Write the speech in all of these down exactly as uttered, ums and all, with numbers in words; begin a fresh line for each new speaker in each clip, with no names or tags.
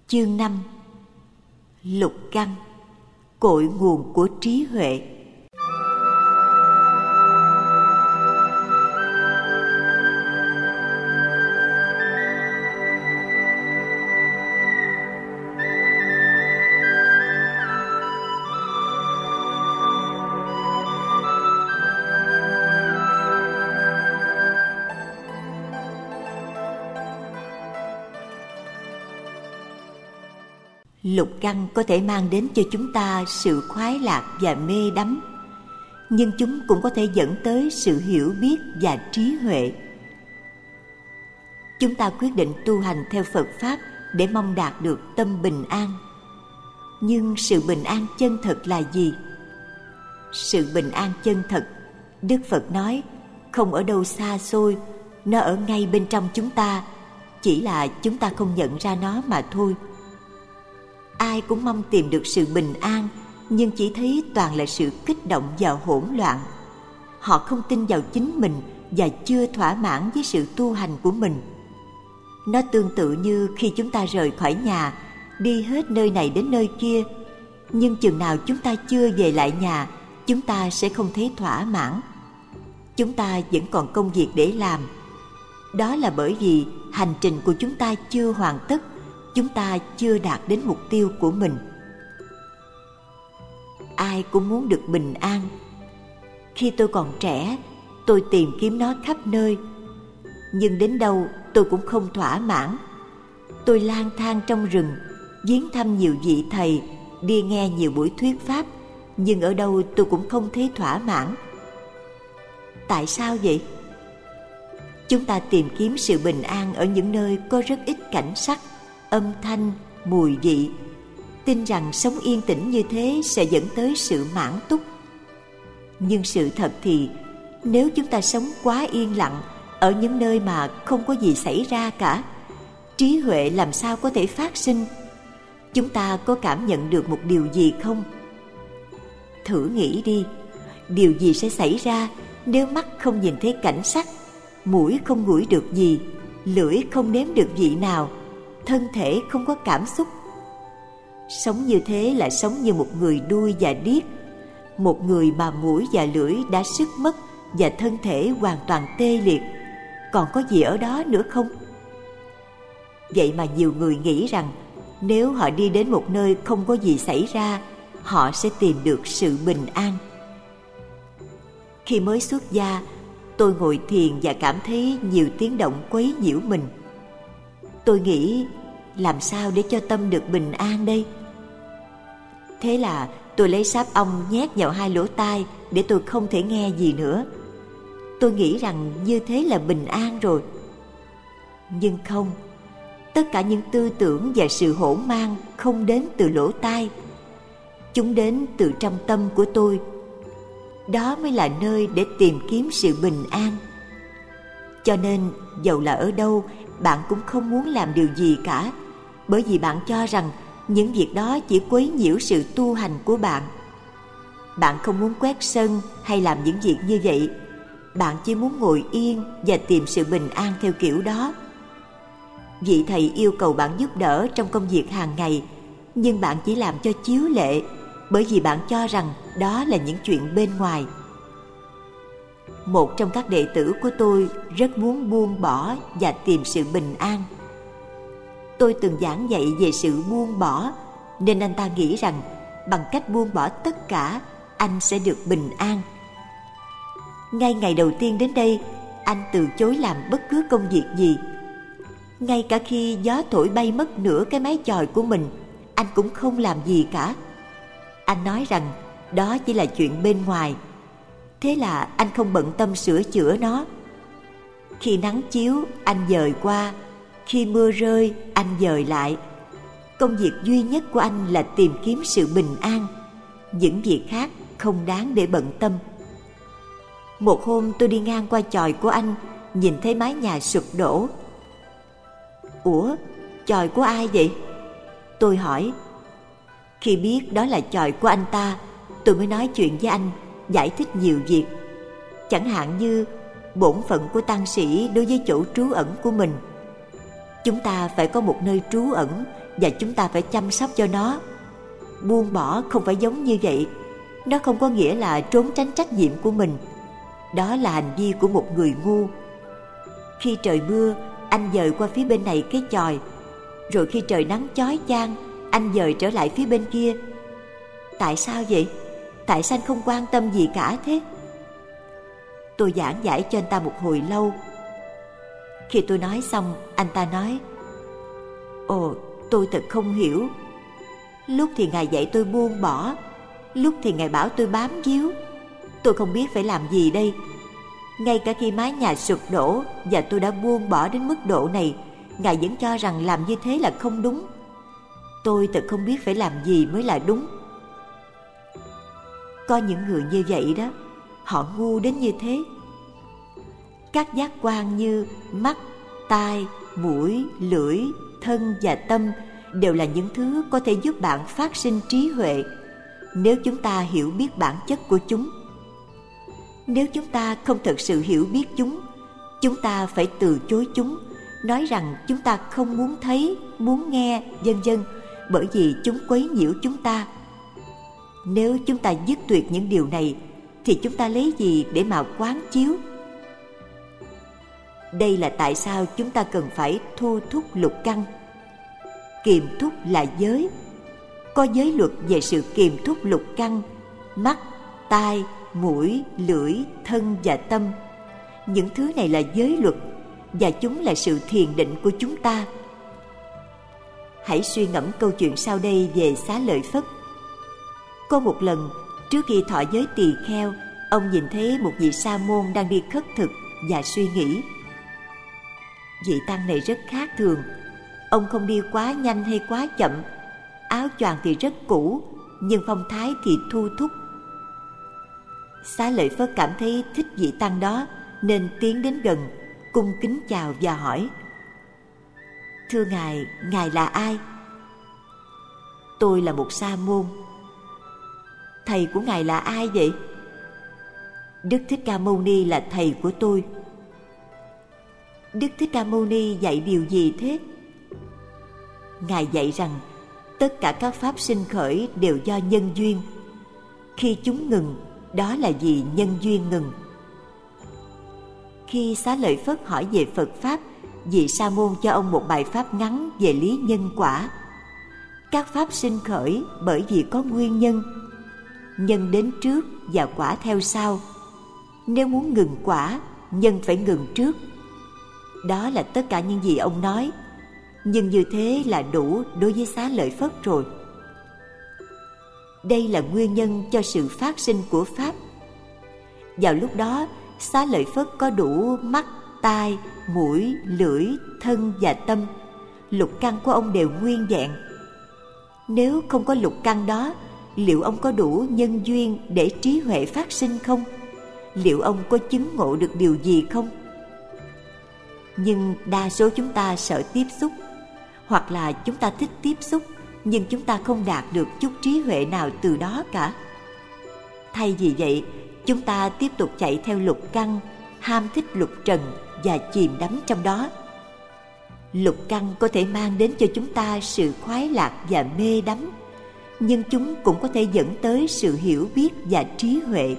Chương năm. Lục căn, cội nguồn của trí huệ. Lục căn có thể mang đến cho chúng ta sự khoái lạc và mê đắm, nhưng chúng cũng có thể dẫn tới sự hiểu biết và trí huệ. Chúng ta quyết định tu hành theo Phật Pháp để mong đạt được tâm bình an. Nhưng sự bình an chân thật là gì? Sự bình an chân thật, Đức Phật nói, không ở đâu xa xôi, nó ở ngay bên trong chúng ta, chỉ là chúng ta không nhận ra nó mà thôi. Ai cũng mong tìm được sự bình an, nhưng chỉ thấy toàn là sự kích động và hỗn loạn. Họ không tin vào chính mình và chưa thỏa mãn với sự tu hành của mình. Nó tương tự như khi chúng ta rời khỏi nhà, đi hết nơi này đến nơi kia, nhưng chừng nào chúng ta chưa về lại nhà, chúng ta sẽ không thấy thỏa mãn. Chúng ta vẫn còn công việc để làm. Đó là bởi vì hành trình của chúng ta chưa hoàn tất, chúng ta chưa đạt đến mục tiêu của mình. Ai cũng muốn được bình an. Khi tôi còn trẻ, tôi tìm kiếm nó khắp nơi, nhưng đến đâu tôi cũng không thỏa mãn. Tôi lang thang trong rừng, viếng thăm nhiều vị thầy, đi nghe nhiều buổi thuyết pháp, nhưng ở đâu tôi cũng không thấy thỏa mãn. Tại sao vậy? Chúng ta tìm kiếm sự bình an ở những nơi có rất ít cảnh sắc, âm thanh, mùi vị, tin rằng sống yên tĩnh như thế sẽ dẫn tới sự mãn túc. Nhưng sự thật thì, nếu chúng ta sống quá yên lặng ở những nơi mà không có gì xảy ra cả, trí huệ làm sao có thể phát sinh? Chúng ta có cảm nhận được một điều gì không? Thử nghĩ đi, điều gì sẽ xảy ra nếu mắt không nhìn thấy cảnh sắc, mũi không ngửi được gì, lưỡi không nếm được vị nào, thân thể không có cảm xúc? Sống như thế là sống như một người đuôi và điếc, một người mà mũi và lưỡi đã sức mất và thân thể hoàn toàn tê liệt. Còn có gì ở đó nữa không? Vậy mà nhiều người nghĩ rằng nếu họ đi đến một nơi không có gì xảy ra, họ sẽ tìm được sự bình an. Khi mới xuất gia, tôi ngồi thiền và cảm thấy nhiều tiếng động quấy nhiễu mình. Tôi nghĩ, làm sao để cho tâm được bình an đây? Thế là tôi lấy sáp ong nhét vào hai lỗ tai để tôi không thể nghe gì nữa. Tôi nghĩ rằng như thế là bình an rồi. Nhưng không, tất cả những tư tưởng và sự hỗn mang không đến từ lỗ tai. Chúng đến từ trong tâm của tôi. Đó mới là nơi để tìm kiếm sự bình an. Cho nên, dầu là ở đâu, bạn cũng không muốn làm điều gì cả, bởi vì bạn cho rằng những việc đó chỉ quấy nhiễu sự tu hành của bạn. Bạn không muốn quét sân hay làm những việc như vậy. Bạn chỉ muốn ngồi yên và tìm sự bình an theo kiểu đó. Vị thầy yêu cầu bạn giúp đỡ trong công việc hàng ngày, nhưng bạn chỉ làm cho chiếu lệ, bởi vì bạn cho rằng đó là những chuyện bên ngoài. Một trong các đệ tử của tôi rất muốn buông bỏ và tìm sự bình an. Tôi từng giảng dạy về sự buông bỏ, nên anh ta nghĩ rằng bằng cách buông bỏ tất cả, anh sẽ được bình an. Ngay ngày đầu tiên đến đây, anh từ chối làm bất cứ công việc gì. Ngay cả khi gió thổi bay mất nửa cái mái chòi của mình, anh cũng không làm gì cả. Anh nói rằng đó chỉ là chuyện bên ngoài. Thế là anh không bận tâm sửa chữa nó. Khi nắng chiếu, anh dời qua. Khi mưa rơi, anh dời lại. Công việc duy nhất của anh là tìm kiếm sự bình an. Những việc khác không đáng để bận tâm. Một hôm tôi đi ngang qua chòi của anh, nhìn thấy mái nhà sụp đổ. Ủa, chòi của ai vậy? Tôi hỏi. Khi biết đó là chòi của anh ta, tôi mới nói chuyện với anh, giải thích nhiều việc. Chẳng hạn như bổn phận của tăng sĩ đối với chỗ trú ẩn của mình. Chúng ta phải có một nơi trú ẩn và chúng ta phải chăm sóc cho nó. Buông bỏ không phải giống như vậy. Nó không có nghĩa là trốn tránh trách nhiệm của mình. Đó là hành vi của một người ngu. Khi trời mưa, anh dời qua phía bên này cái chòi, rồi khi trời nắng chói chang, anh dời trở lại phía bên kia. Tại sao vậy? Tại sao anh không quan tâm gì cả thế? Tôi giảng giải cho anh ta một hồi lâu. Khi tôi nói xong, anh ta nói: Ồ, tôi thật không hiểu. Lúc thì Ngài dạy tôi buông bỏ, lúc thì Ngài bảo tôi bám víu. Tôi không biết phải làm gì đây. Ngay cả khi mái nhà sụp đổ và tôi đã buông bỏ đến mức độ này, Ngài vẫn cho rằng làm như thế là không đúng. Tôi thật không biết phải làm gì mới là đúng. Có những người như vậy đó, họ ngu đến như thế. Các giác quan như mắt, tai, mũi, lưỡi, thân và tâm đều là những thứ có thể giúp bạn phát sinh trí huệ nếu chúng ta hiểu biết bản chất của chúng. Nếu chúng ta không thực sự hiểu biết chúng, chúng ta phải từ chối chúng, nói rằng chúng ta không muốn thấy, muốn nghe, vân vân, bởi vì chúng quấy nhiễu chúng ta. Nếu chúng ta dứt tuyệt những điều này, thì chúng ta lấy gì để mà quán chiếu? Đây là tại sao chúng ta cần phải thu thúc lục căn. Kiềm thúc là giới. Có giới luật về sự kiềm thúc lục căn: mắt, tai, mũi, lưỡi, thân và tâm. Những thứ này là giới luật, và chúng là sự thiền định của chúng ta. Hãy suy ngẫm câu chuyện sau đây về Xá Lợi Phất. Có một lần, trước khi thọ giới tỳ kheo, ông nhìn thấy một vị sa môn đang đi khất thực và suy nghĩ: vị tăng này rất khác thường. Ông không đi quá nhanh hay quá chậm, áo choàng thì rất cũ, nhưng phong thái thì thu thúc. Xá Lợi Phất cảm thấy thích vị tăng đó, nên tiến đến gần, cung kính chào và hỏi: Thưa Ngài, Ngài là ai? Tôi là một sa môn. Thầy của Ngài là ai vậy? Đức Thích Ca Mâu Ni là thầy của tôi. Đức Thích Ca Mâu Ni dạy điều gì thế? Ngài dạy rằng tất cả các pháp sinh khởi đều do nhân duyên. Khi chúng ngừng, đó là vì nhân duyên ngừng. Khi Xá Lợi Phất hỏi về Phật Pháp, vị sa môn cho ông một bài pháp ngắn về lý nhân quả. Các pháp sinh khởi bởi vì có nguyên nhân. Nhân đến trước và quả theo sau. Nếu muốn ngừng quả, nhân phải ngừng trước. Đó là tất cả những gì ông nói. Nhưng như thế là đủ đối với Xá Lợi Phất rồi. Đây là nguyên nhân cho sự phát sinh của Pháp. Vào lúc đó, Xá Lợi Phất có đủ mắt, tai, mũi, lưỡi, thân và tâm. Lục căn của ông đều nguyên vẹn. Nếu không có lục căn đó, liệu ông có đủ nhân duyên để trí huệ phát sinh không? Liệu ông có chứng ngộ được điều gì không? Nhưng đa số chúng ta sợ tiếp xúc, hoặc là chúng ta thích tiếp xúc, nhưng chúng ta không đạt được chút trí huệ nào từ đó cả. Thay vì vậy, chúng ta tiếp tục chạy theo lục căn, ham thích lục trần và chìm đắm trong đó. Lục căn có thể mang đến cho chúng ta sự khoái lạc và mê đắm, nhưng chúng cũng có thể dẫn tới sự hiểu biết và trí huệ.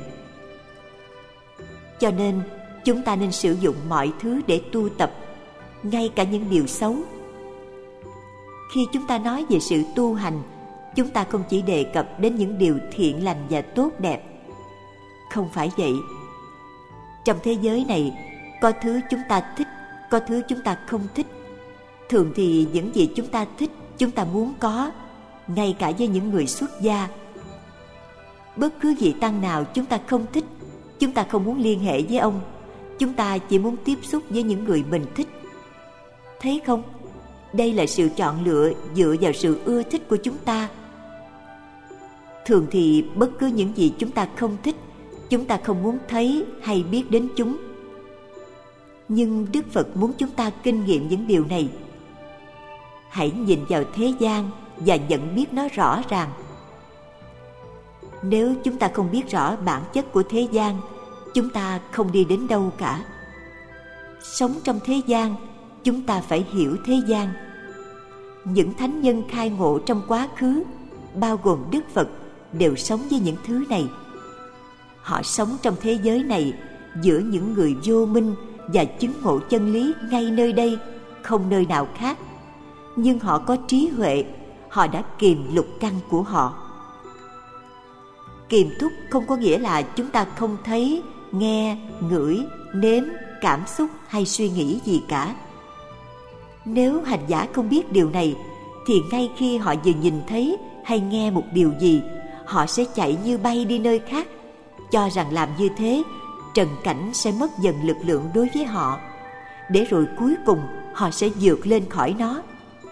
Cho nên, chúng ta nên sử dụng mọi thứ để tu tập, ngay cả những điều xấu. Khi chúng ta nói về sự tu hành, chúng ta không chỉ đề cập đến những điều thiện lành và tốt đẹp. Không phải vậy. Trong thế giới này, có thứ chúng ta thích, có thứ chúng ta không thích. Thường thì những gì chúng ta thích, chúng ta muốn có, ngay cả với những người xuất gia. Bất cứ vị tăng nào chúng ta không thích, chúng ta không muốn liên hệ với ông. Chúng ta chỉ muốn tiếp xúc với những người mình thích. Thấy không? Đây là sự chọn lựa dựa vào sự ưa thích của chúng ta. Thường thì bất cứ những gì chúng ta không thích, chúng ta không muốn thấy hay biết đến chúng. Nhưng Đức Phật muốn chúng ta kinh nghiệm những điều này. Hãy nhìn vào thế gian và nhận biết nó rõ ràng. Nếu chúng ta không biết rõ bản chất của thế gian, chúng ta không đi đến đâu cả. Sống trong thế gian, chúng ta phải hiểu thế gian. những thánh nhân khai ngộ trong quá khứ, bao gồm Đức Phật, đều sống với những thứ này. Họ sống trong thế giới này giữa những người vô minh và chứng ngộ chân lý ngay nơi đây, không nơi nào khác. Nhưng họ có trí huệ, họ đã kiềm lục căn của họ. Kiềm thúc không có nghĩa là chúng ta không thấy, nghe, ngửi, nếm, cảm xúc hay suy nghĩ gì cả. Nếu hành giả không biết điều này, thì ngay khi họ vừa nhìn thấy hay nghe một điều gì, họ sẽ chạy như bay đi nơi khác, cho rằng làm như thế trần cảnh sẽ mất dần lực lượng đối với họ, để rồi cuối cùng họ sẽ vượt lên khỏi nó.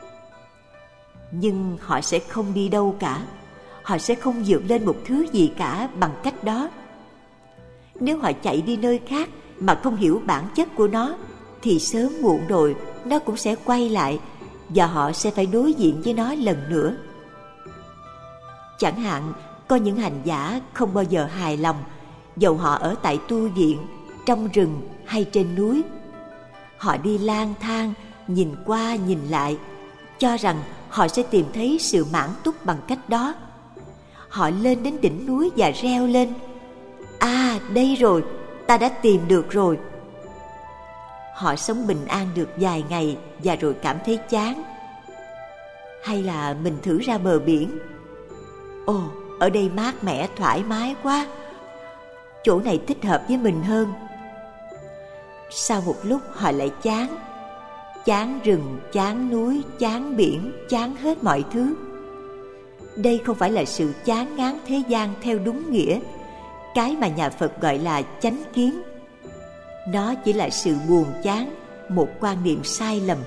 Nhưng họ sẽ không đi đâu cả, họ sẽ không vượt lên một thứ gì cả bằng cách đó. Nếu họ chạy đi nơi khác mà không hiểu bản chất của nó, thì sớm muộn rồi nó cũng sẽ quay lại, và họ sẽ phải đối diện với nó lần nữa. Chẳng hạn, có những hành giả không bao giờ hài lòng, dầu họ ở tại tu viện, trong rừng hay trên núi. Họ đi lang thang, nhìn qua nhìn lại, cho rằng họ sẽ tìm thấy sự mãn túc bằng cách đó. Họ lên đến đỉnh núi và reo lên: "À, đây rồi, ta đã tìm được rồi." Họ sống bình an được vài ngày và rồi cảm thấy chán. Hay là mình thử ra bờ biển: "Ồ, ở đây mát mẻ thoải mái quá, chỗ này thích hợp với mình hơn." Sau một lúc họ lại chán. Chán rừng, chán núi, chán biển, chán hết mọi thứ. Đây không phải là sự chán ngán thế gian theo đúng nghĩa, cái mà nhà Phật gọi là chánh kiến. Nó chỉ là sự buồn chán, một quan niệm sai lầm.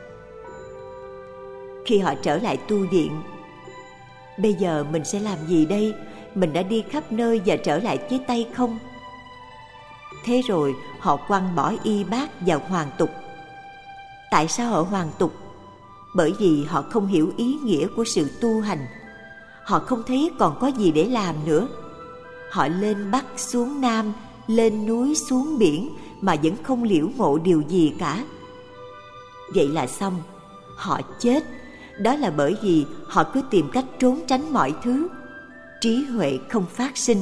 Khi họ trở lại tu viện: "Bây giờ mình sẽ làm gì đây? Mình đã đi khắp nơi và trở lại với tay không?" Thế rồi họ quăng bỏ y bát vào hoàn tục. Tại sao họ hoàn tục? Bởi vì họ không hiểu ý nghĩa của sự tu hành. Họ không thấy còn có gì để làm nữa. Họ lên Bắc xuống Nam, lên núi xuống biển mà vẫn không liễu ngộ điều gì cả. Vậy là xong, họ chết. Đó là bởi vì họ cứ tìm cách trốn tránh mọi thứ. Trí huệ không phát sinh.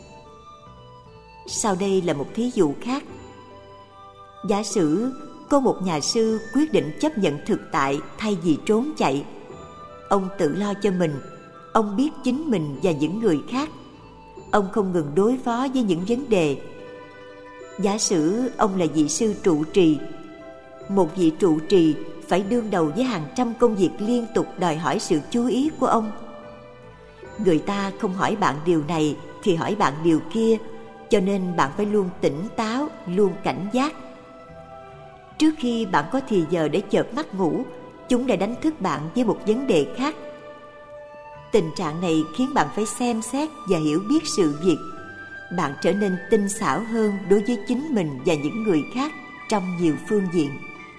Sau đây là một thí dụ khác. Giả sử có một nhà sư quyết định chấp nhận thực tại thay vì trốn chạy. Ông tự lo cho mình. Ông biết chính mình và những người khác. Ông không ngừng đối phó với những vấn đề. Giả sử ông là vị sư trụ trì. Một vị trụ trì phải đương đầu với hàng trăm công việc liên tục đòi hỏi sự chú ý của ông. Người ta không hỏi bạn điều này thì hỏi bạn điều kia, cho nên bạn phải luôn tỉnh táo, luôn cảnh giác. Trước khi bạn có thì giờ để chợp mắt ngủ, chúng đã đánh thức bạn với một vấn đề khác. Tình trạng này khiến bạn phải xem xét và hiểu biết sự việc. Bạn trở nên tinh xảo hơn đối với chính mình và những người khác trong nhiều phương diện.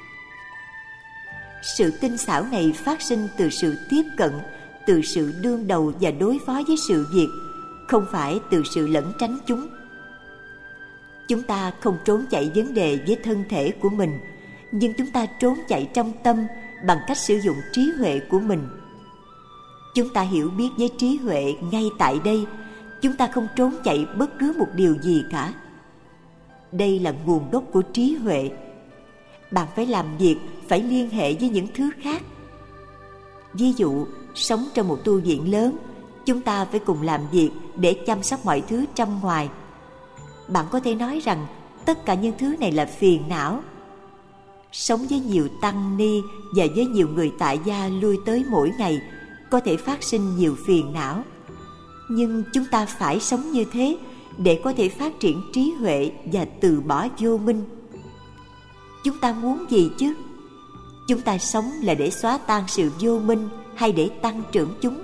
Sự tinh xảo này phát sinh từ sự tiếp cận, từ sự đương đầu và đối phó với sự việc, không phải từ sự lẩn tránh chúng. Chúng ta không trốn chạy vấn đề với thân thể của mình, nhưng chúng ta trốn chạy trong tâm bằng cách sử dụng trí huệ của mình. Chúng ta hiểu biết với trí huệ ngay tại đây. Chúng ta không trốn chạy bất cứ một điều gì cả. Đây là nguồn gốc của trí huệ. Bạn phải làm việc, phải liên hệ với những thứ khác. Ví dụ, sống trong một tu viện lớn, chúng ta phải cùng làm việc để chăm sóc mọi thứ trong ngoài. Bạn có thể nói rằng tất cả những thứ này là phiền não. Sống với nhiều tăng ni và với nhiều người tại gia lui tới mỗi ngày có thể phát sinh nhiều phiền não. Nhưng chúng ta phải sống như thế để có thể phát triển trí huệ và từ bỏ vô minh. Chúng ta muốn gì chứ? Chúng ta sống là để xóa tan sự vô minh hay để tăng trưởng chúng?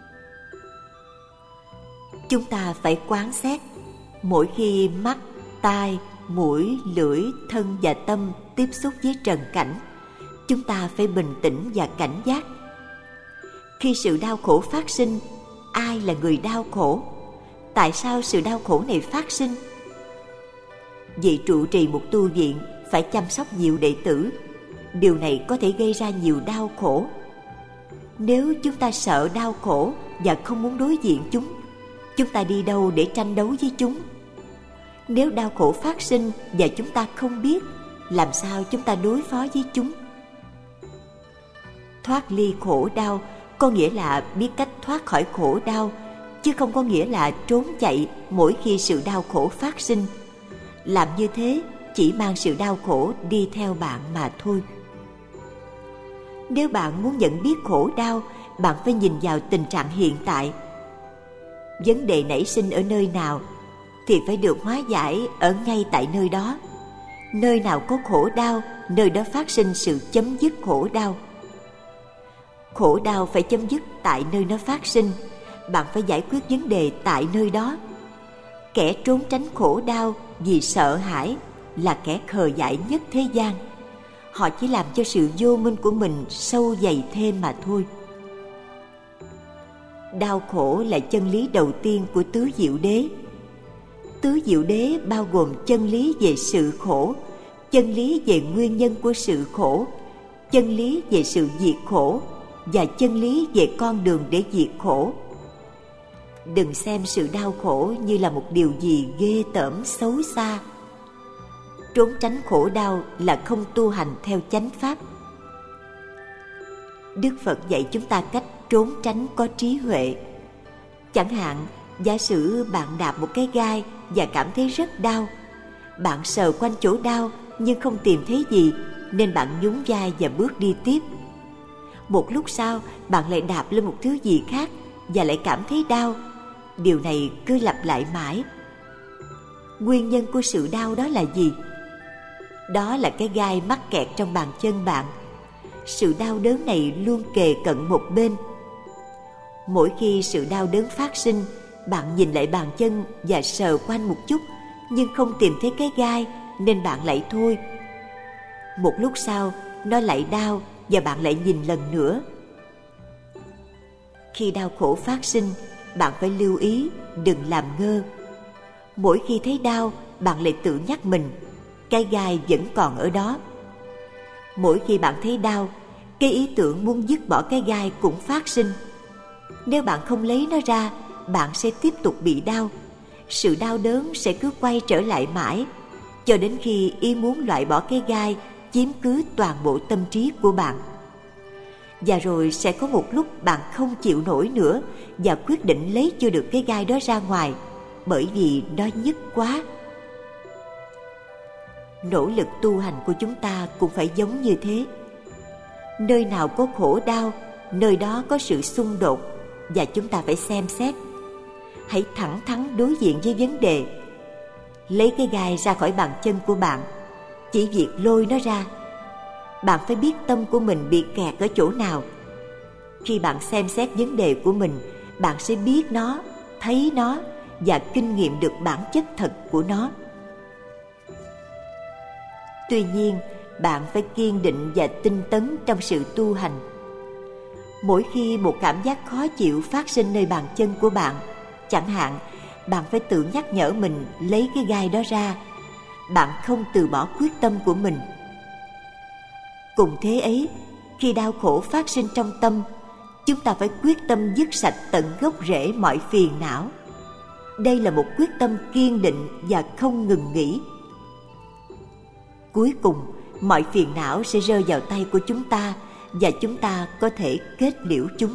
Chúng ta phải quán xét. Mỗi khi mắt, tai, mũi, lưỡi, thân và tâm tiếp xúc với trần cảnh, chúng ta phải bình tĩnh và cảnh giác. Khi sự đau khổ phát sinh, ai là người đau khổ? Tại sao sự đau khổ này phát sinh? Vị trụ trì một tu viện phải chăm sóc nhiều đệ tử. Điều này có thể gây ra nhiều đau khổ. Nếu chúng ta sợ đau khổ và không muốn đối diện chúng, chúng ta đi đâu để tranh đấu với chúng? Nếu đau khổ phát sinh và chúng ta không biết, làm sao chúng ta đối phó với chúng? Thoát ly khổ đau có nghĩa là biết cách thoát khỏi khổ đau, chứ không có nghĩa là trốn chạy mỗi khi sự đau khổ phát sinh. Làm như thế chỉ mang sự đau khổ đi theo bạn mà thôi. Nếu bạn muốn nhận biết khổ đau, bạn phải nhìn vào tình trạng hiện tại. Vấn đề nảy sinh ở nơi nào thì phải được hóa giải ở ngay tại nơi đó. Nơi nào có khổ đau, nơi đó phát sinh sự chấm dứt khổ đau. Khổ đau phải chấm dứt tại nơi nó phát sinh. Bạn phải giải quyết vấn đề tại nơi đó. Kẻ trốn tránh khổ đau vì sợ hãi là kẻ khờ dại nhất thế gian. Họ chỉ làm cho sự vô minh của mình sâu dày thêm mà thôi. Đau khổ là chân lý đầu tiên của tứ diệu đế. Tứ diệu đế bao gồm chân lý về sự khổ, chân lý về nguyên nhân của sự khổ, chân lý về sự diệt khổ và chân lý về con đường để diệt khổ. Đừng xem sự đau khổ như là một điều gì ghê tởm xấu xa. Trốn tránh khổ đau là không tu hành theo chánh pháp. Đức Phật dạy chúng ta cách trốn tránh có trí huệ. Chẳng hạn, giả sử bạn đạp một cái gai và cảm thấy rất đau. Bạn sờ quanh chỗ đau nhưng không tìm thấy gì, nên bạn nhún vai và bước đi tiếp. Một lúc sau, bạn lại đạp lên một thứ gì khác và lại cảm thấy đau. Điều này cứ lặp lại mãi. Nguyên nhân của sự đau đó là gì? Đó là cái gai mắc kẹt trong bàn chân bạn. Sự đau đớn này luôn kề cận một bên. Mỗi khi sự đau đớn phát sinh, bạn nhìn lại bàn chân và sờ quanh một chút, nhưng không tìm thấy cái gai, nên bạn lại thôi. Một lúc sau, nó lại đau và bạn lại nhìn lần nữa. Khi đau khổ phát sinh, bạn phải lưu ý, đừng làm ngơ. Mỗi khi thấy đau, bạn lại tự nhắc mình, cái gai vẫn còn ở đó. Mỗi khi bạn thấy đau, cái ý tưởng muốn dứt bỏ cái gai cũng phát sinh. Nếu bạn không lấy nó ra, bạn sẽ tiếp tục bị đau. Sự đau đớn sẽ cứ quay trở lại mãi, cho đến khi ý muốn loại bỏ cái gai chiếm cứ toàn bộ tâm trí của bạn. Và rồi sẽ có một lúc bạn không chịu nổi nữa và quyết định lấy chưa được cái gai đó ra ngoài, bởi vì nó nhức quá. Nỗ lực tu hành của chúng ta cũng phải giống như thế. Nơi nào có khổ đau, nơi đó có sự xung đột, và chúng ta phải xem xét. Hãy thẳng thắn đối diện với vấn đề. Lấy cái gai ra khỏi bàn chân của bạn, chỉ việc lôi nó ra. Bạn phải biết tâm của mình bị kẹt ở chỗ nào. Khi bạn xem xét vấn đề của mình, bạn sẽ biết nó, thấy nó và kinh nghiệm được bản chất thật của nó. Tuy nhiên, bạn phải kiên định và tinh tấn trong sự tu hành. Mỗi khi một cảm giác khó chịu phát sinh nơi bàn chân của bạn, chẳng hạn, bạn phải tự nhắc nhở mình lấy cái gai đó ra. Bạn không từ bỏ quyết tâm của mình. Cùng thế ấy, khi đau khổ phát sinh trong tâm, chúng ta phải quyết tâm dứt sạch tận gốc rễ mọi phiền não. Đây là một quyết tâm kiên định và không ngừng nghỉ. Cuối cùng, mọi phiền não sẽ rơi vào tay của chúng ta và chúng ta có thể kết liễu chúng.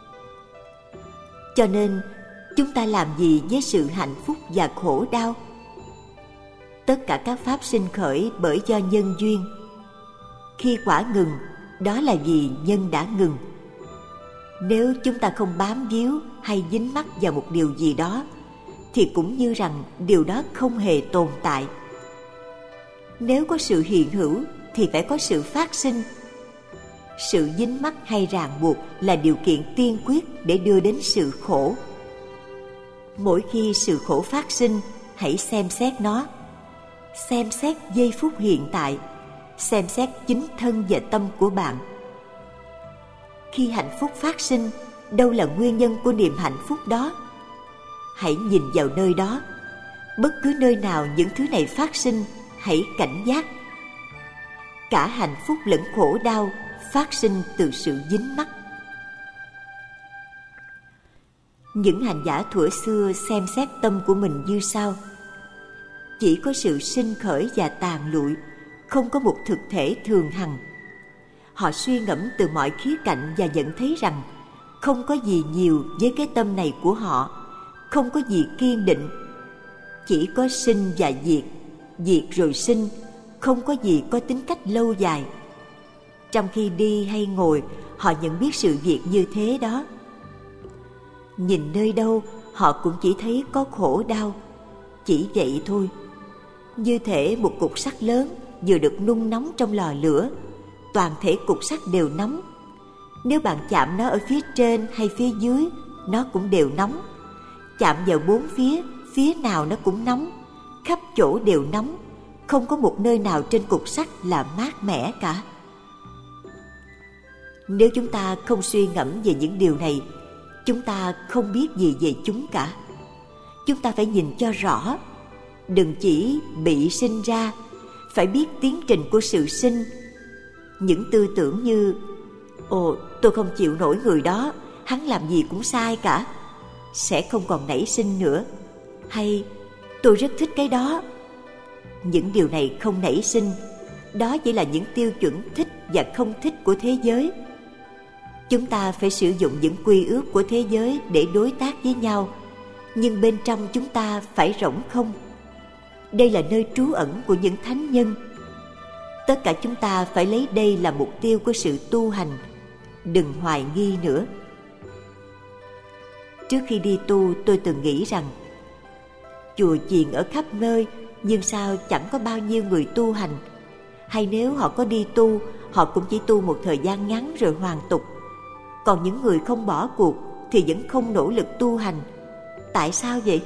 Cho nên, chúng ta làm gì với sự hạnh phúc và khổ đau? Tất cả các pháp sinh khởi bởi do nhân duyên. Khi quả ngừng, đó là vì nhân đã ngừng. Nếu chúng ta không bám víu hay dính mắc vào một điều gì đó, thì cũng như rằng điều đó không hề tồn tại. Nếu có sự hiện hữu thì phải có sự phát sinh. Sự dính mắc hay ràng buộc là điều kiện tiên quyết để đưa đến sự khổ. Mỗi khi sự khổ phát sinh, hãy xem xét nó. Xem xét giây phút hiện tại, xem xét chính thân và tâm của bạn. Khi hạnh phúc phát sinh, đâu là nguyên nhân của niềm hạnh phúc đó? Hãy nhìn vào nơi đó. Bất cứ nơi nào những thứ này phát sinh, hãy cảnh giác. Cả hạnh phúc lẫn khổ đau phát sinh từ sự dính mắc. Những hành giả thuở xưa xem xét tâm của mình như sau: chỉ có sự sinh khởi và tàn lụi, không có một thực thể thường hằng. Họ suy ngẫm từ mọi khía cạnh và nhận thấy rằng không có gì nhiều với cái tâm này của họ, không có gì kiên định. Chỉ có sinh và diệt, diệt rồi sinh, không có gì có tính cách lâu dài. Trong khi đi hay ngồi, họ nhận biết sự việc như thế đó. Nhìn nơi đâu, họ cũng chỉ thấy có khổ đau, chỉ vậy thôi. Như thể một cục sắt lớn vừa được nung nóng trong lò lửa, toàn thể cục sắt đều nóng. Nếu bạn chạm nó ở phía trên hay phía dưới, nó cũng đều nóng. Chạm vào bốn phía, phía nào nó cũng nóng, khắp chỗ đều nóng, không có một nơi nào trên cục sắt là mát mẻ cả. Nếu chúng ta không suy ngẫm về những điều này, chúng ta không biết gì về chúng cả. Chúng ta phải nhìn cho rõ, đừng chỉ bị sinh ra, phải biết tiến trình của sự sinh. Những tư tưởng như ồ, tôi không chịu nổi người đó, hắn làm gì cũng sai cả, sẽ không còn nảy sinh nữa. Hay tôi rất thích cái đó. Những điều này không nảy sinh, đó chỉ là những tiêu chuẩn thích và không thích của thế giới. Chúng ta phải sử dụng những quy ước của thế giới để đối tác với nhau, nhưng bên trong chúng ta phải rỗng không. Đây là nơi trú ẩn của những thánh nhân. Tất cả chúng ta phải lấy đây là mục tiêu của sự tu hành. Đừng hoài nghi nữa. Trước khi đi tu, tôi từng nghĩ rằng chùa chiền ở khắp nơi, nhưng sao chẳng có bao nhiêu người tu hành? Hay nếu họ có đi tu, họ cũng chỉ tu một thời gian ngắn rồi hoàn tục. Còn những người không bỏ cuộc thì vẫn không nỗ lực tu hành. Tại sao vậy?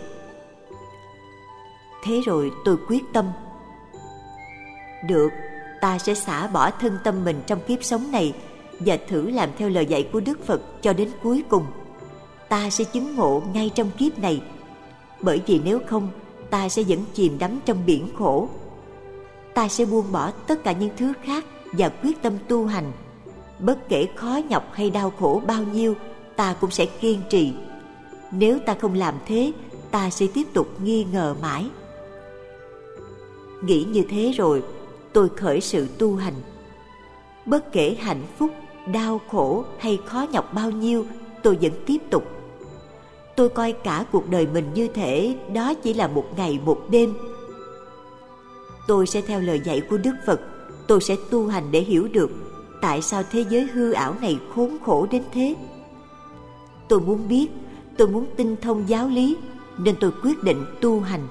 Thế rồi tôi quyết tâm. Được, ta sẽ xả bỏ thân tâm mình trong kiếp sống này và thử làm theo lời dạy của Đức Phật cho đến cuối cùng. Ta sẽ chứng ngộ ngay trong kiếp này, bởi vì nếu không, ta sẽ vẫn chìm đắm trong biển khổ. Ta sẽ buông bỏ tất cả những thứ khác và quyết tâm tu hành. Bất kể khó nhọc hay đau khổ bao nhiêu, ta cũng sẽ kiên trì. Nếu ta không làm thế, ta sẽ tiếp tục nghi ngờ mãi. Nghĩ như thế rồi, tôi khởi sự tu hành. Bất kể hạnh phúc, đau khổ hay khó nhọc bao nhiêu, tôi vẫn tiếp tục. Tôi coi cả cuộc đời mình như thể đó chỉ là một ngày một đêm. Tôi sẽ theo lời dạy của Đức Phật. Tôi sẽ tu hành để hiểu được tại sao thế giới hư ảo này khốn khổ đến thế. Tôi muốn biết, tôi muốn tinh thông giáo lý, nên tôi quyết định tu hành.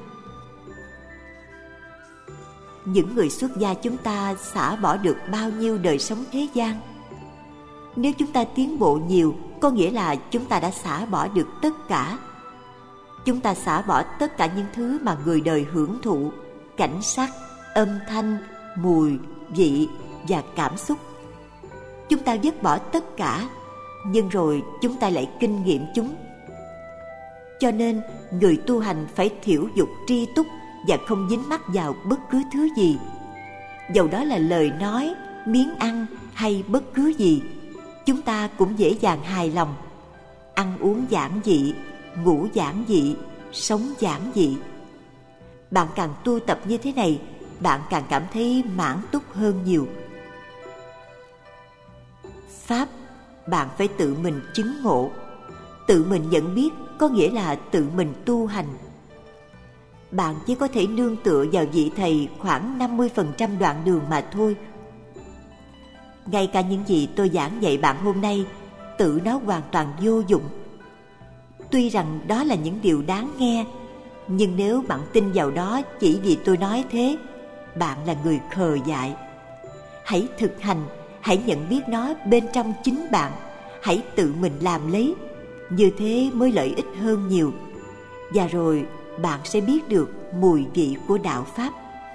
Những người xuất gia chúng ta xả bỏ được bao nhiêu đời sống thế gian? Nếu chúng ta tiến bộ nhiều, có nghĩa là chúng ta đã xả bỏ được tất cả. Chúng ta xả bỏ tất cả những thứ mà người đời hưởng thụ: cảnh sắc, âm thanh, mùi, vị và cảm xúc. Chúng ta vứt bỏ tất cả, nhưng rồi chúng ta lại kinh nghiệm chúng. Cho nên, người tu hành phải thiểu dục tri túc và không dính mắc vào bất cứ thứ gì. Dầu đó là lời nói, miếng ăn hay bất cứ gì, chúng ta cũng dễ dàng hài lòng. Ăn uống giản dị, ngủ giản dị, sống giản dị. Bạn càng tu tập như thế này, bạn càng cảm thấy mãn túc hơn nhiều. Pháp, bạn phải tự mình chứng ngộ. Tự mình nhận biết có nghĩa là tự mình tu hành. Bạn chỉ có thể nương tựa vào vị thầy khoảng năm mươi phần trăm đoạn đường mà thôi. Ngay cả những gì tôi giảng dạy bạn hôm nay, tự nó hoàn toàn vô dụng. Tuy rằng đó là những điều đáng nghe, nhưng nếu bạn tin vào đó chỉ vì tôi nói thế, bạn là người khờ dại. Hãy thực hành, hãy nhận biết nó bên trong chính bạn, hãy tự mình làm lấy. Như thế mới lợi ích hơn nhiều. Và rồi bạn sẽ biết được mùi vị của đạo Pháp.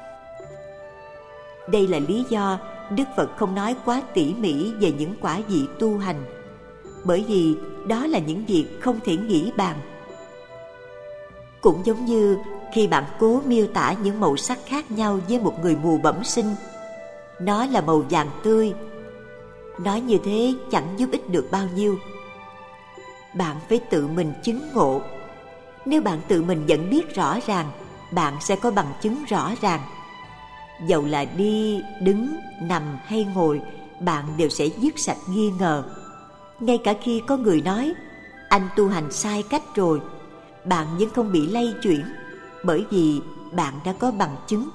Đây là lý do Đức Phật không nói quá tỉ mỉ về những quả vị tu hành, bởi vì đó là những việc không thể nghĩ bàn. Cũng giống như khi bạn cố miêu tả những màu sắc khác nhau với một người mù bẩm sinh. Nó là màu vàng tươi. Nói như thế chẳng giúp ích được bao nhiêu. bạn phải tự mình chứng ngộ. Nếu bạn tự mình nhận biết rõ ràng, bạn sẽ có bằng chứng rõ ràng. Dầu là đi, đứng, nằm hay ngồi, bạn đều sẽ dứt sạch nghi ngờ. Ngay cả khi có người nói anh tu hành sai cách rồi, bạn vẫn không bị lay chuyển, bởi vì bạn đã có bằng chứng.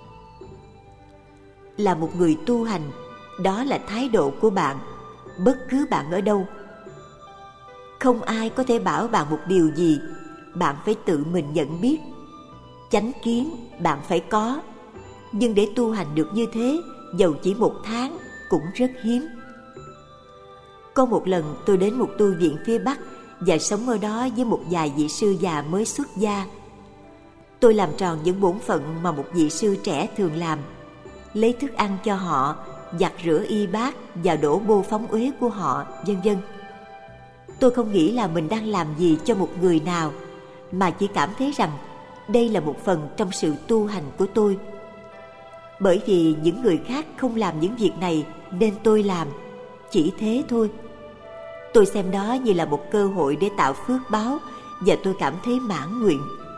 Là một người tu hành, đó là thái độ của bạn, bất cứ bạn ở đâu. Không ai có thể bảo bạn một điều gì, bạn phải tự mình nhận biết. Chánh kiến bạn phải có, nhưng để tu hành được như thế, dầu chỉ một tháng cũng rất hiếm. Có một lần tôi đến một tu viện phía Bắc và sống ở đó với một vài vị sư già mới xuất gia. Tôi làm tròn những bổn phận mà một vị sư trẻ thường làm: lấy thức ăn cho họ, giặt rửa y bát và đổ bô phóng uế của họ, vân vân. Tôi không nghĩ là mình đang làm gì cho một người nào, mà chỉ cảm thấy rằng đây là một phần trong sự tu hành của tôi. Bởi vì những người khác không làm những việc này nên tôi làm, chỉ thế thôi. Tôi xem đó như là một cơ hội để tạo phước báo, và tôi cảm thấy mãn nguyện.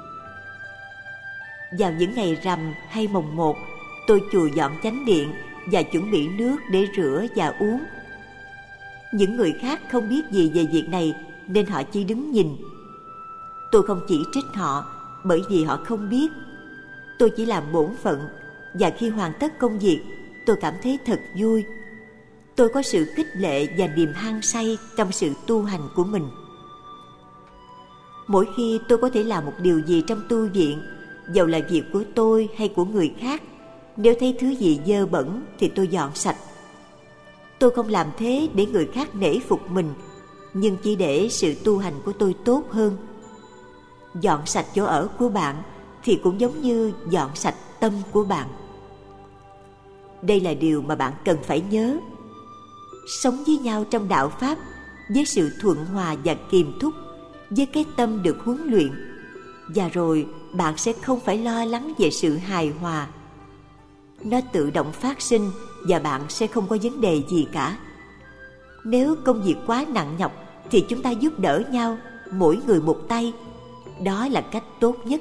Vào những ngày rằm hay mồng một, tôi chùi dọn chánh điện và chuẩn bị nước để rửa và uống. Những người khác không biết gì về việc này nên họ chỉ đứng nhìn. Tôi không chỉ trích họ, bởi vì họ không biết. Tôi chỉ làm bổn phận, và khi hoàn tất công việc, tôi cảm thấy thật vui. Tôi có sự khích lệ và niềm hăng say trong sự tu hành của mình. Mỗi khi tôi có thể làm một điều gì trong tu viện, dầu là việc của tôi hay của người khác, nếu thấy thứ gì dơ bẩn thì tôi dọn sạch. Tôi không làm thế để người khác nể phục mình, nhưng chỉ để sự tu hành của tôi tốt hơn. Dọn sạch chỗ ở của bạn thì cũng giống như dọn sạch tâm của bạn. Đây là điều mà bạn cần phải nhớ. Sống với nhau trong đạo Pháp với sự thuận hòa và kiềm thúc, với cái tâm được huấn luyện, và rồi bạn sẽ không phải lo lắng về sự hài hòa. Nó tự động phát sinh và bạn sẽ không có vấn đề gì cả. Nếu công việc quá nặng nhọc thì chúng ta giúp đỡ nhau, mỗi người một tay. Đó là cách tốt nhất.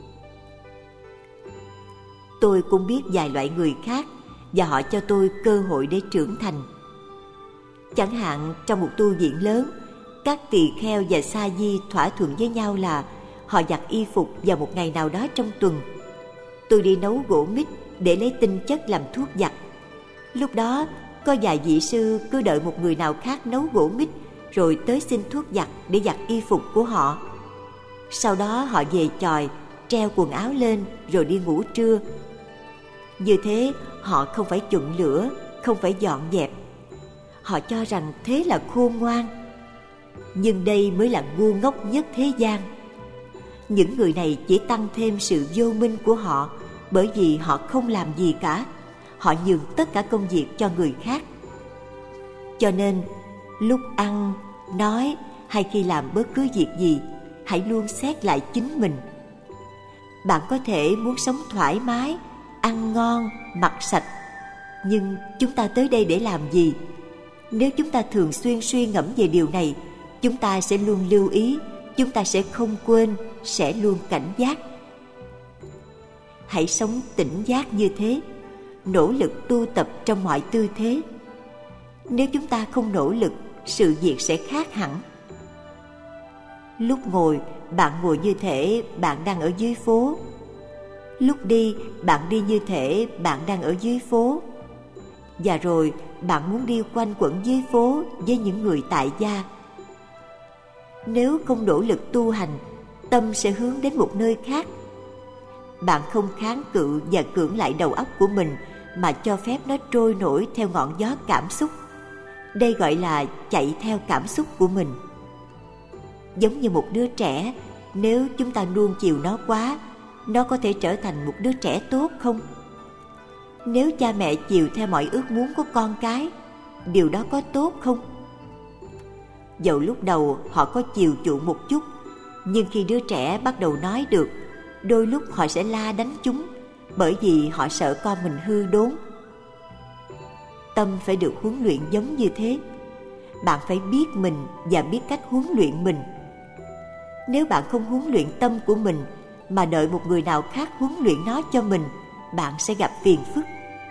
Tôi cũng biết vài loại người khác, và họ cho tôi cơ hội để trưởng thành. Chẳng hạn trong một tu viện lớn, các tỳ kheo và sa di thỏa thuận với nhau là họ giặt y phục vào một ngày nào đó trong tuần. Tôi đi nấu gỗ mít để lấy tinh chất làm thuốc giặt. Lúc đó có vài vị sư cứ đợi một người nào khác nấu gỗ mít rồi tới xin thuốc giặt để giặt y phục của họ. Sau đó họ về chòi, treo quần áo lên rồi đi ngủ trưa. Như thế họ không phải chụng lửa, không phải dọn dẹp. Họ cho rằng thế là khôn ngoan. Nhưng đây mới là ngu ngốc nhất thế gian. Những người này chỉ tăng thêm sự vô minh của họ, bởi vì họ không làm gì cả. Họ nhường tất cả công việc cho người khác. Cho nên lúc ăn, nói hay khi làm bất cứ việc gì, hãy luôn xét lại chính mình. Bạn có thể muốn sống thoải mái, ăn ngon, mặc sạch, nhưng chúng ta tới đây để làm gì? Nếu chúng ta thường xuyên suy ngẫm về điều này, chúng ta sẽ luôn lưu ý, chúng ta sẽ không quên, sẽ luôn cảnh giác. Hãy sống tỉnh giác như thế, nỗ lực tu tập trong mọi tư thế. Nếu chúng ta không nỗ lực, sự việc sẽ khác hẳn. Lúc ngồi, bạn ngồi như thể bạn đang ở dưới phố. Lúc đi, bạn đi như thể bạn đang ở dưới phố. Và rồi, bạn muốn đi quanh quẩn dưới phố với những người tại gia. Nếu không nỗ lực tu hành, tâm sẽ hướng đến một nơi khác. Bạn không kháng cự và cưỡng lại đầu óc của mình, mà cho phép nó trôi nổi theo ngọn gió cảm xúc. Đây gọi là chạy theo cảm xúc của mình. Giống như một đứa trẻ, nếu chúng ta nuông chiều nó quá, nó có thể trở thành một đứa trẻ tốt không? Nếu cha mẹ chiều theo mọi ước muốn của con cái, điều đó có tốt không? Dẫu lúc đầu họ có chiều chuộng một chút, nhưng khi đứa trẻ bắt đầu nói được, đôi lúc họ sẽ la đánh chúng, bởi vì họ sợ con mình hư đốn. Tâm phải được huấn luyện giống như thế. bạn phải biết mình và biết cách huấn luyện mình. Nếu bạn không huấn luyện tâm của mình mà đợi một người nào khác huấn luyện nó cho mình, bạn sẽ gặp phiền phức.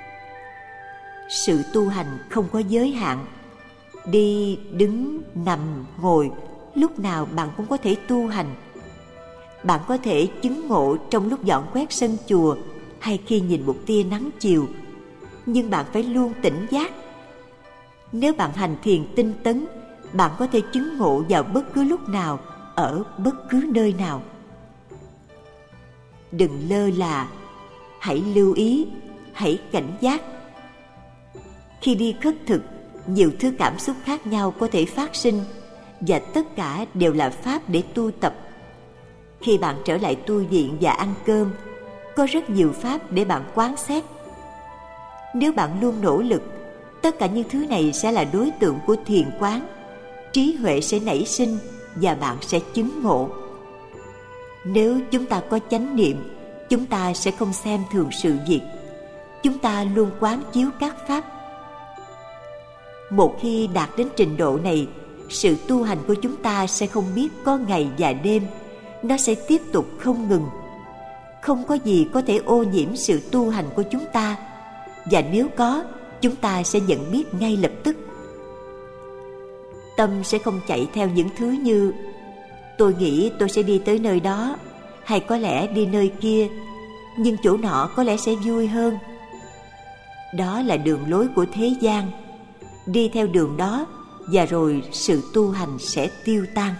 Sự tu hành không có giới hạn. Đi, đứng, nằm, ngồi, lúc nào bạn cũng có thể tu hành. Bạn có thể chứng ngộ trong lúc dọn quét sân chùa hay khi nhìn một tia nắng chiều, nhưng bạn phải luôn tỉnh giác. Nếu bạn hành thiền tinh tấn, bạn có thể chứng ngộ vào bất cứ lúc nào, ở bất cứ nơi nào. Đừng lơ là, hãy lưu ý, hãy cảnh giác. Khi đi khất thực, nhiều thứ cảm xúc khác nhau có thể phát sinh, và tất cả đều là pháp để tu tập. Khi bạn trở lại tu viện và ăn cơm, có rất nhiều pháp để bạn quán xét. Nếu bạn luôn nỗ lực, tất cả những thứ này sẽ là đối tượng của thiền quán. Trí huệ sẽ nảy sinh và bạn sẽ chứng ngộ. Nếu chúng ta có chánh niệm, chúng ta sẽ không xem thường sự việc. Chúng ta luôn quán chiếu các pháp. Một khi đạt đến trình độ này, sự tu hành của chúng ta sẽ không biết có ngày và đêm. Nó sẽ tiếp tục không ngừng. Không có gì có thể ô nhiễm sự tu hành của chúng ta, và nếu có, chúng ta sẽ nhận biết ngay lập tức. Tâm sẽ không chạy theo những thứ như tôi nghĩ tôi sẽ đi tới nơi đó, hay có lẽ đi nơi kia, nhưng chỗ nọ có lẽ sẽ vui hơn. Đó là đường lối của thế gian. Đi theo đường đó và rồi sự tu hành sẽ tiêu tan.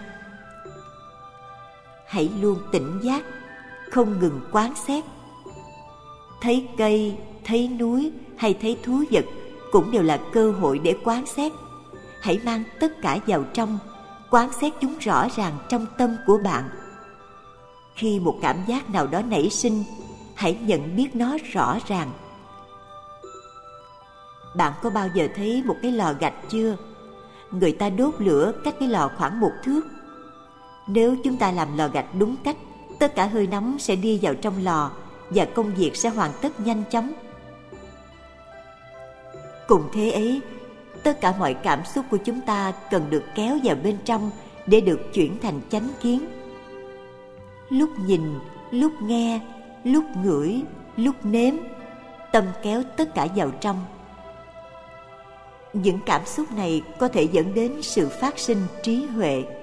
Hãy luôn tỉnh giác, không ngừng quán xét. Thấy cây, thấy núi hay thấy thú vật cũng đều là cơ hội để quán xét. Hãy mang tất cả vào trong, quán xét chúng rõ ràng trong tâm của bạn. Khi một cảm giác nào đó nảy sinh, hãy nhận biết nó rõ ràng. Bạn có bao giờ thấy một cái lò gạch chưa? Người ta đốt lửa cách cái lò khoảng một thước. Nếu chúng ta làm lò gạch đúng cách, tất cả hơi nóng sẽ đi vào trong lò và công việc sẽ hoàn tất nhanh chóng. Cùng thế ấy, tất cả mọi cảm xúc của chúng ta cần được kéo vào bên trong để được chuyển thành chánh kiến. Lúc nhìn, lúc nghe, lúc ngửi, lúc nếm, tâm kéo tất cả vào trong. Những cảm xúc này có thể dẫn đến sự phát sinh trí huệ.